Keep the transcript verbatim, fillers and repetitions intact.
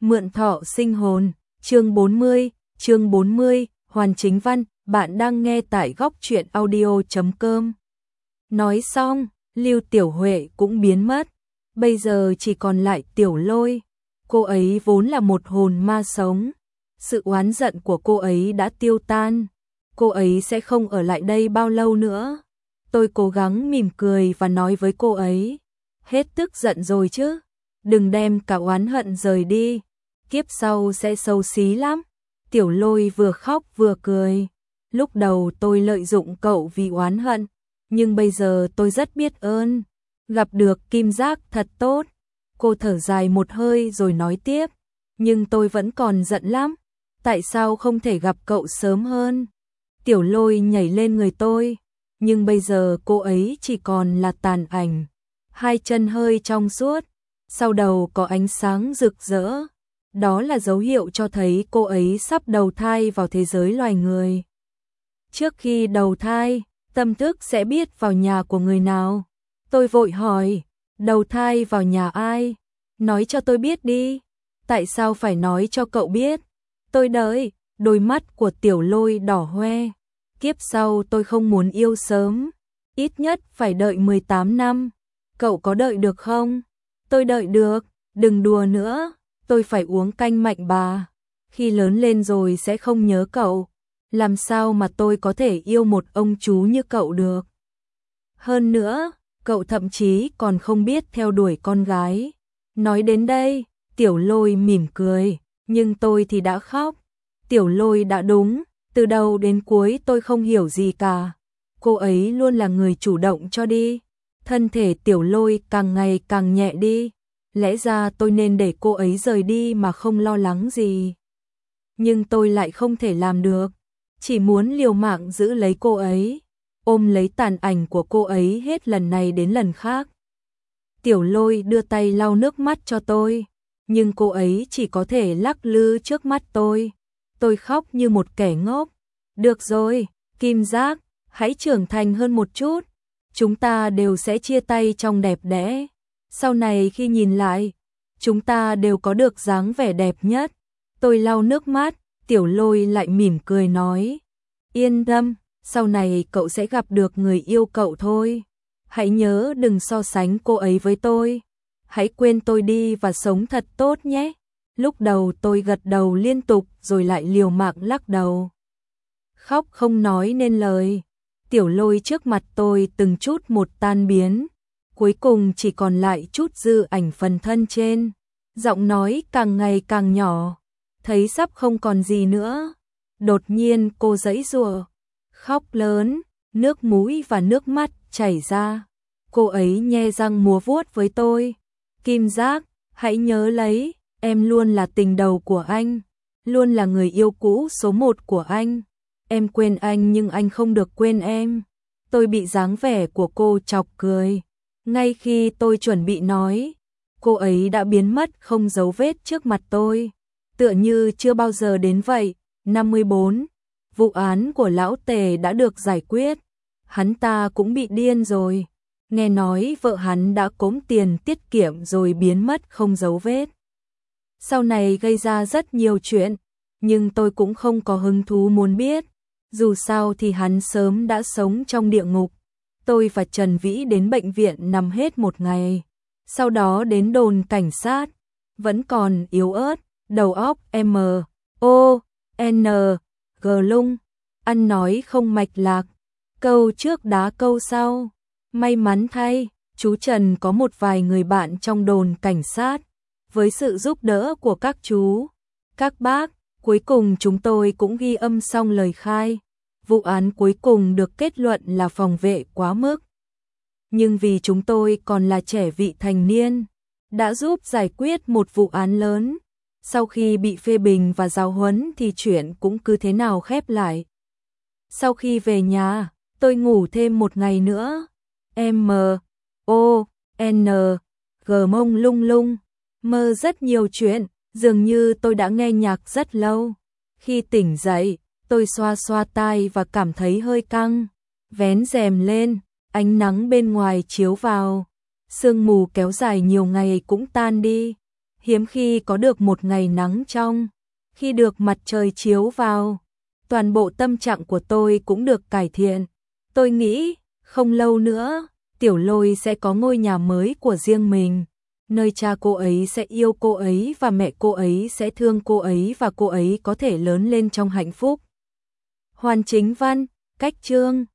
Mượn thọ sinh hồn, chương bốn mươi, chương bốn mươi, hoàn chính văn, bạn đang nghe tại góc truyện audio chấm com. Nói xong, Lưu Tiểu Huệ cũng biến mất, bây giờ chỉ còn lại Tiểu Lôi. Cô ấy vốn là một hồn ma sống, sự oán giận của cô ấy đã tiêu tan, cô ấy sẽ không ở lại đây bao lâu nữa. Tôi cố gắng mỉm cười và nói với cô ấy, hết tức giận rồi chứ, đừng đem cả oán hận rời đi, kiếp sau sẽ xấu xí lắm. Tiểu Lôi vừa khóc vừa cười, lúc đầu tôi lợi dụng cậu vì oán hận, nhưng bây giờ tôi rất biết ơn, gặp được Kim Giác thật tốt. Cô thở dài một hơi rồi nói tiếp, nhưng tôi vẫn còn giận lắm, tại sao không thể gặp cậu sớm hơn. Tiểu Lôi nhảy lên người tôi, nhưng bây giờ cô ấy chỉ còn là tàn ảnh, hai chân hơi trong suốt, sau đầu có ánh sáng rực rỡ. Đó là dấu hiệu cho thấy cô ấy sắp đầu thai vào thế giới loài người. Trước khi đầu thai, tâm thức sẽ biết vào nhà của người nào. Tôi vội hỏi, đầu thai vào nhà ai? Nói cho tôi biết đi. Tại sao phải nói cho cậu biết? Tôi đợi, đôi mắt của Tiểu Lôi đỏ hoe. Kiếp sau tôi không muốn yêu sớm, ít nhất phải đợi mười tám năm. Cậu có đợi được không? Tôi đợi được, đừng đùa nữa. Tôi phải uống canh mạnh bà, khi lớn lên rồi sẽ không nhớ cậu, làm sao mà tôi có thể yêu một ông chú như cậu được. Hơn nữa, cậu thậm chí còn không biết theo đuổi con gái. Nói đến đây, Tiểu Lôi mỉm cười, nhưng tôi thì đã khóc. Tiểu Lôi đã đúng, từ đầu đến cuối tôi không hiểu gì cả. Cô ấy luôn là người chủ động cho đi. Thân thể Tiểu Lôi càng ngày càng nhẹ đi. Lẽ ra tôi nên để cô ấy rời đi mà không lo lắng gì. Nhưng tôi lại không thể làm được, chỉ muốn liều mạng giữ lấy cô ấy, ôm lấy tàn ảnh của cô ấy hết lần này đến lần khác. Tiểu Lôi đưa tay lau nước mắt cho tôi, nhưng cô ấy chỉ có thể lắc lư trước mắt tôi. Tôi khóc như một kẻ ngốc. Được rồi, Kim Giác, hãy trưởng thành hơn một chút, chúng ta đều sẽ chia tay trong đẹp đẽ. Sau này khi nhìn lại, chúng ta đều có được dáng vẻ đẹp nhất. Tôi lau nước mắt, Tiểu Lôi lại mỉm cười nói, yên tâm, sau này cậu sẽ gặp được người yêu cậu thôi. Hãy nhớ đừng so sánh cô ấy với tôi. Hãy quên tôi đi và sống thật tốt nhé. Lúc đầu tôi gật đầu liên tục rồi lại liều mạng lắc đầu. Khóc không nói nên lời. Tiểu Lôi trước mặt tôi từng chút một tan biến. Cuối cùng chỉ còn lại chút dư ảnh phần thân trên. Giọng nói càng ngày càng nhỏ. Thấy sắp không còn gì nữa. Đột nhiên cô giãy giụa, khóc lớn, nước mũi và nước mắt chảy ra. Cô ấy nhe răng múa vuốt với tôi. Kim Giác, hãy nhớ lấy, em luôn là tình đầu của anh. Luôn là người yêu cũ số một của anh. Em quên anh nhưng anh không được quên em. Tôi bị dáng vẻ của cô chọc cười. Ngay khi tôi chuẩn bị nói, cô ấy đã biến mất không dấu vết trước mặt tôi, tựa như chưa bao giờ đến vậy. năm mươi bốn. Vụ án của lão Tề đã được giải quyết. Hắn ta cũng bị điên rồi. Nghe nói vợ hắn đã cốm tiền tiết kiệm rồi biến mất không dấu vết. Sau này gây ra rất nhiều chuyện, nhưng tôi cũng không có hứng thú muốn biết. Dù sao thì hắn sớm đã sống trong địa ngục. Tôi và Trần Vĩ đến bệnh viện nằm hết một ngày. Sau đó đến đồn cảnh sát. Vẫn còn yếu ớt, đầu óc M, O, N, G lung. Ăn nói không mạch lạc. Câu trước đá câu sau. May mắn thay, chú Trần có một vài người bạn trong đồn cảnh sát. Với sự giúp đỡ của các chú, các bác, cuối cùng chúng tôi cũng ghi âm xong lời khai. Vụ án cuối cùng được kết luận là phòng vệ quá mức. Nhưng vì chúng tôi còn là trẻ vị thành niên, đã giúp giải quyết một vụ án lớn. Sau khi bị phê bình và giáo huấn thì chuyện cũng cứ thế nào khép lại. Sau khi về nhà, tôi ngủ thêm một ngày nữa. M, O, N, G mông lung lung. Mơ rất nhiều chuyện, dường như tôi đã nghe nhạc rất lâu. Khi tỉnh dậy, tôi xoa xoa tai và cảm thấy hơi căng. Vén rèm lên, ánh nắng bên ngoài chiếu vào. Sương mù kéo dài nhiều ngày cũng tan đi. hiếm khi có được một ngày nắng trong, khi được mặt trời chiếu vào, toàn bộ tâm trạng của tôi cũng được cải thiện. Tôi nghĩ, không lâu nữa, Tiểu Lôi sẽ có ngôi nhà mới của riêng mình, nơi cha cô ấy sẽ yêu cô ấy và mẹ cô ấy sẽ thương cô ấy và cô ấy có thể lớn lên trong hạnh phúc. Hoàn Chính Văn, cách chương